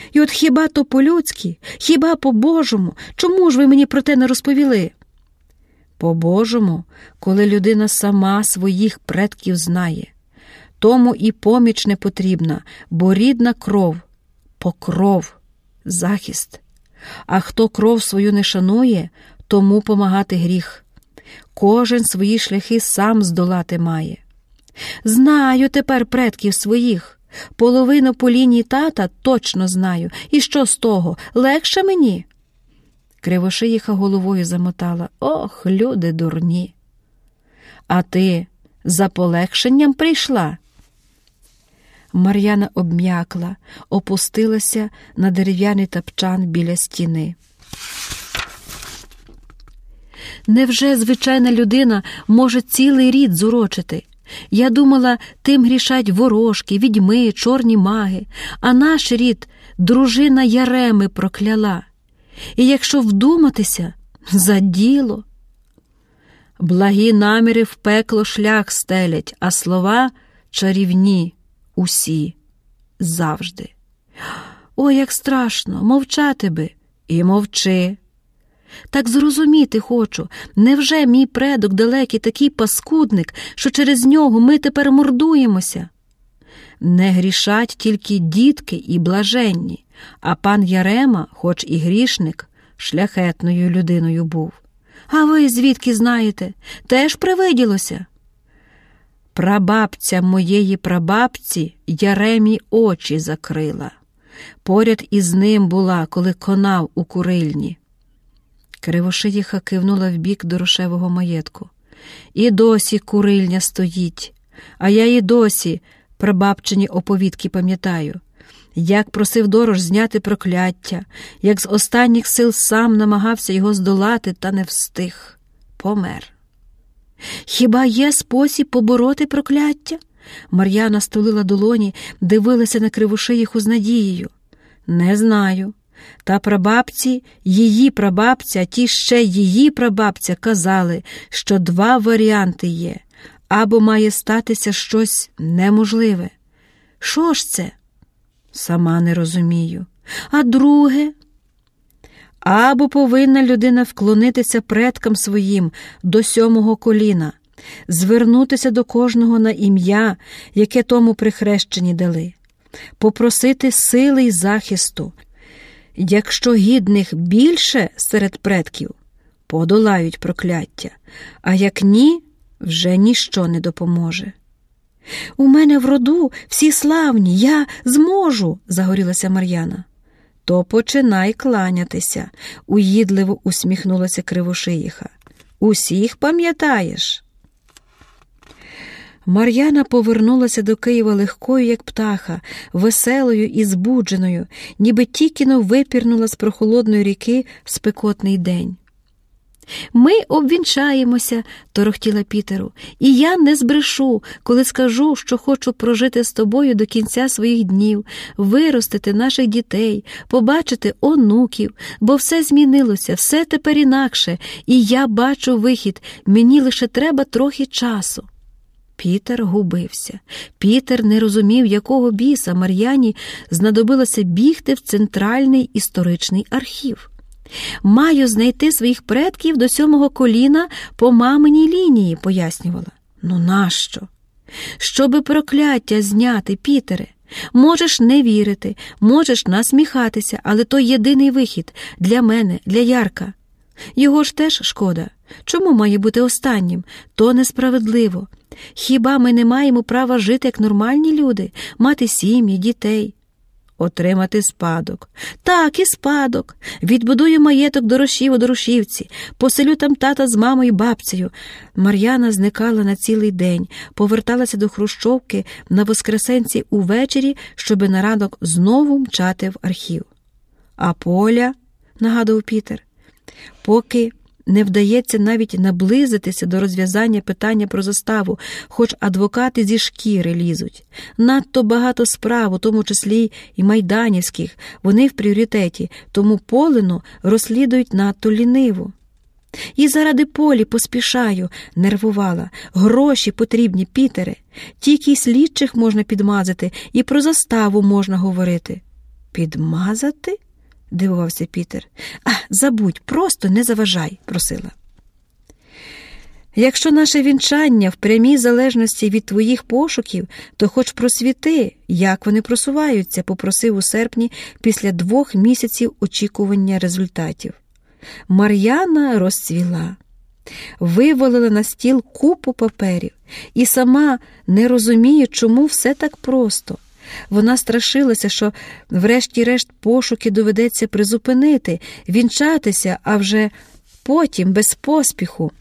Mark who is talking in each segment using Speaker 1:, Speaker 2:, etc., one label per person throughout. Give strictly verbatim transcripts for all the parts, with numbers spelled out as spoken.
Speaker 1: І от хіба то по-людськи, хіба по-божому, чому ж ви мені про те не розповіли? По-божому, коли людина сама своїх предків знає. Тому і поміч не потрібна, бо рідна кров, покров, захист. А хто кров свою не шанує, тому помагати гріх. Кожен свої шляхи сам здолати має. Знаю тепер предків своїх. Половину по лінії тата точно знаю. І що з того? Легше мені? Кривошиїха головою замотала. Ох, люди дурні. А ти за полегшенням прийшла? Мар'яна обм'якла, опустилася на дерев'яний тапчан біля стіни. Невже звичайна людина може цілий рід зурочити? Я думала, тим грішать ворожки, відьми, чорні маги, а наш рід дружина Яреми прокляла. І якщо вдуматися, за діло. Благі наміри в пекло шлях стелять, а слова чарівні усі, завжди. О, як страшно, мовчати би. І мовчи. Так зрозуміти хочу, невже мій предок далекий такий паскудник, що через нього ми тепер мордуємося? Не грішать тільки дітки і блаженні, а пан Ярема, хоч і грішник, шляхетною людиною був. А ви звідки знаєте? Теж привиділося? Прабабця моєї прабабці Яремі очі закрила. Поряд із ним була, коли конав у курильні. Кривошиїха кивнула вбік дорошевого маєтку. І досі курильня стоїть, а я і досі прабабчині оповідки пам'ятаю. Як просив Дорож зняти прокляття, як з останніх сил сам намагався його здолати, та не встиг. Помер. Хіба є спосіб побороти прокляття? Мар'яна стулила долоні, дивилася на Кривошиїху з надією. Не знаю. Та прабабці, її прабабця, ті ще її прабабця казали, що два варіанти є. Або має статися щось неможливе. Що ж це? Сама не розумію. А друге? Або повинна людина вклонитися предкам своїм до сьомого коліна, звернутися до кожного на ім'я, яке тому при хрещенні дали, попросити сили й захисту. Якщо гідних більше серед предків, подолають прокляття, а як ні, вже ніщо не допоможе. «У мене в роду всі славні, я зможу!» – загорілася Мар'яна. «То починай кланятися!» – уїдливо усміхнулася Кривошиїха. «Усіх пам'ятаєш?» Мар'яна повернулася до Києва легкою, як птаха, веселою і збудженою, ніби тільки-но випірнула з прохолодної ріки в спекотний день. «Ми обвінчаємося», – торохтіла Пітеру, «і я не збрешу, коли скажу, що хочу прожити з тобою до кінця своїх днів, виростити наших дітей, побачити онуків, бо все змінилося, все тепер інакше, і я бачу вихід, мені лише треба трохи часу». Пітер губився. Пітер не розумів, якого біса Мар'яні знадобилося бігти в Центральний історичний архів. «Маю знайти своїх предків до сьомого коліна по маминій лінії», – пояснювала. «Ну нащо?» «Щоби прокляття зняти, Пітере. Можеш не вірити, можеш насміхатися, але то єдиний вихід для мене, для Ярка. Його ж теж шкода. Чому має бути останнім? То несправедливо. Хіба ми не маємо права жити як нормальні люди, мати сім'ї, дітей?» «Отримати спадок». «Так, і спадок. Відбудую маєток Дорошів у Дорошівці, поселю там тата з мамою і бабцею». Мар'яна зникала на цілий день, поверталася до Хрущовки на Воскресенці увечері, щоби на ранок знову мчати в архів. «А Поля?» – нагадував Пітер. «Поки не вдається навіть наблизитися до розв'язання питання про заставу, хоч адвокати зі шкіри лізуть. Надто багато справ, у тому числі і майданівських, вони в пріоритеті, тому Полину розслідують надто ліниво. І заради Полі поспішаю», – нервувала. «Гроші потрібні, Пітере. Тільки й слідчих можна підмазати, і про заставу можна говорити». Підмазати? Дивувався Пітер. А, забудь, просто не заважай, просила. Якщо наше вінчання в прямій залежності від твоїх пошуків, то хоч просвіти, як вони просуваються, попросив у серпні після двох місяців очікування результатів. Мар'яна розцвіла, вивалила на стіл купу паперів і сама не розуміє, чому все так просто. Вона страшилася, що врешті-решт пошуки доведеться призупинити, вінчатися, а вже потім, без поспіху.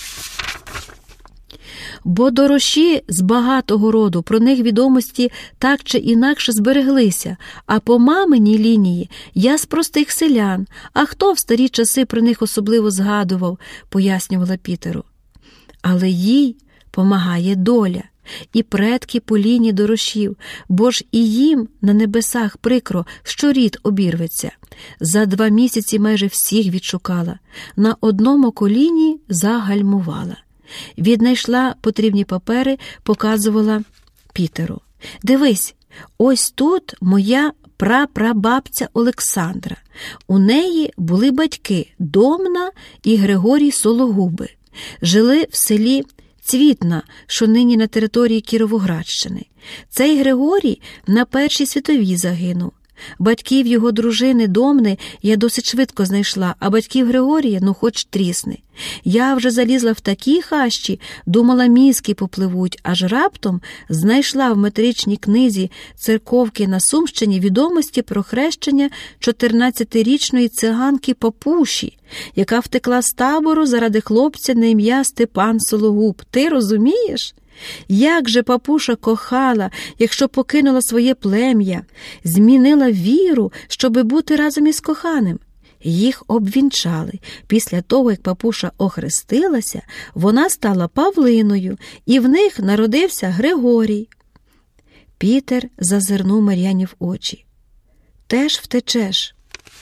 Speaker 1: Бо дорожі з багатого роду, про них відомості так чи інакше збереглися, а по маминій лінії я з простих селян, а хто в старі часи про них особливо згадував, пояснювала Пітеру. Але їй помагає доля і предки по лінії дорожів, бо ж і їм на небесах прикро, що рід обірветься. За два місяці майже всіх відшукала, на одному коліні загальмувала. Віднайшла потрібні папери, показувала Пітеру. Дивись, ось тут моя прапрабабця Олександра. У неї були батьки Домна і Григорій Сологуби. Жили в селі Цвітна, що нині на території Кіровоградщини. Цей Григорій на Першій світовій загинув. Батьків його дружини Домни я досить швидко знайшла, а батьків Григорія, ну хоч трісни. Я вже залізла в такі хащі, думала, мізки попливуть, аж раптом знайшла в метричній книзі церковки на Сумщині відомості про хрещення чотирнадцятирічної циганки Папуші, яка втекла з табору заради хлопця на ім'я Степан Сологуб. Ти розумієш? Як же Папуша кохала, якщо покинула своє плем'я, змінила віру, щоби бути разом із коханим. Їх обвінчали. Після того, як Папуша охрестилася, вона стала Павлиною, і в них народився Григорій. Пітер зазирнув Мар'яні в очі. Теж втечеш?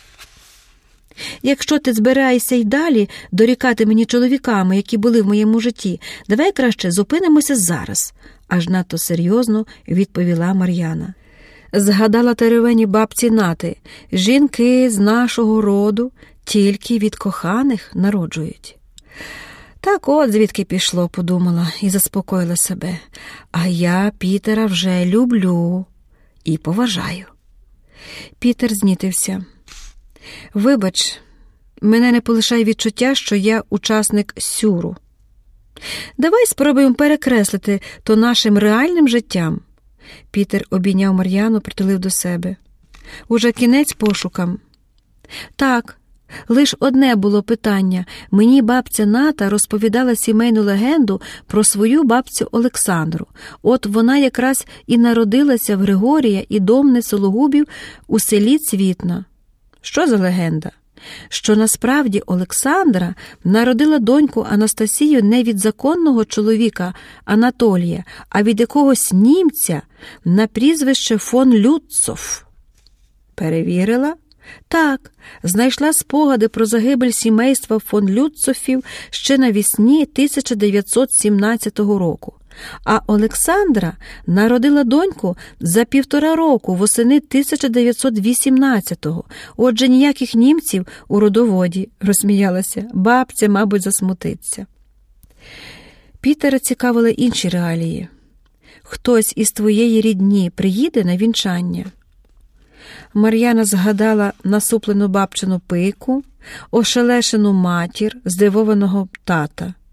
Speaker 1: Якщо ти збираєшся й далі дорікати мені чоловіками, які були в моєму житті, давай краще зупинимося зараз, аж надто серйозно відповіла Мар'яна. Згадала теревені бабці Нати, жінки з нашого роду тільки від коханих народжують. Так от звідки пішло, подумала і заспокоїла себе. А я Пітера вже люблю і поважаю. Пітер знітився. Вибач, мене не полишає відчуття, що я учасник сюру. Давай спробуємо перекреслити то нашим реальним життям. Пітер обійняв Мар'яну, притулив до себе. Уже кінець пошукам? Так, лиш одне було питання. Мені бабця Ната розповідала сімейну легенду про свою бабцю Олександру. От вона якраз і народилася в Григорія і Домни Сологубів у селі Цвітна. Що за легенда? Що насправді Олександра народила доньку Анастасію не від законного чоловіка Анатолія, а від якогось німця на прізвище фон Люцов. Перевірила? Так, знайшла спогади про загибель сімейства фон Люцофів ще навесні тисяча дев'ятсот сімнадцятого року. А Олександра народила доньку за півтора року, восени тисяча дев'ятсот вісімнадцятого. Отже, ніяких німців у родоводі, розсміялася. Бабця, мабуть, засмутиться. Пітера цікавили інші реалії. Хтось із твоєї рідні приїде на вінчання? Мар'яна згадала насуплену бабчину пику, ошелешену матір, здивованого тата.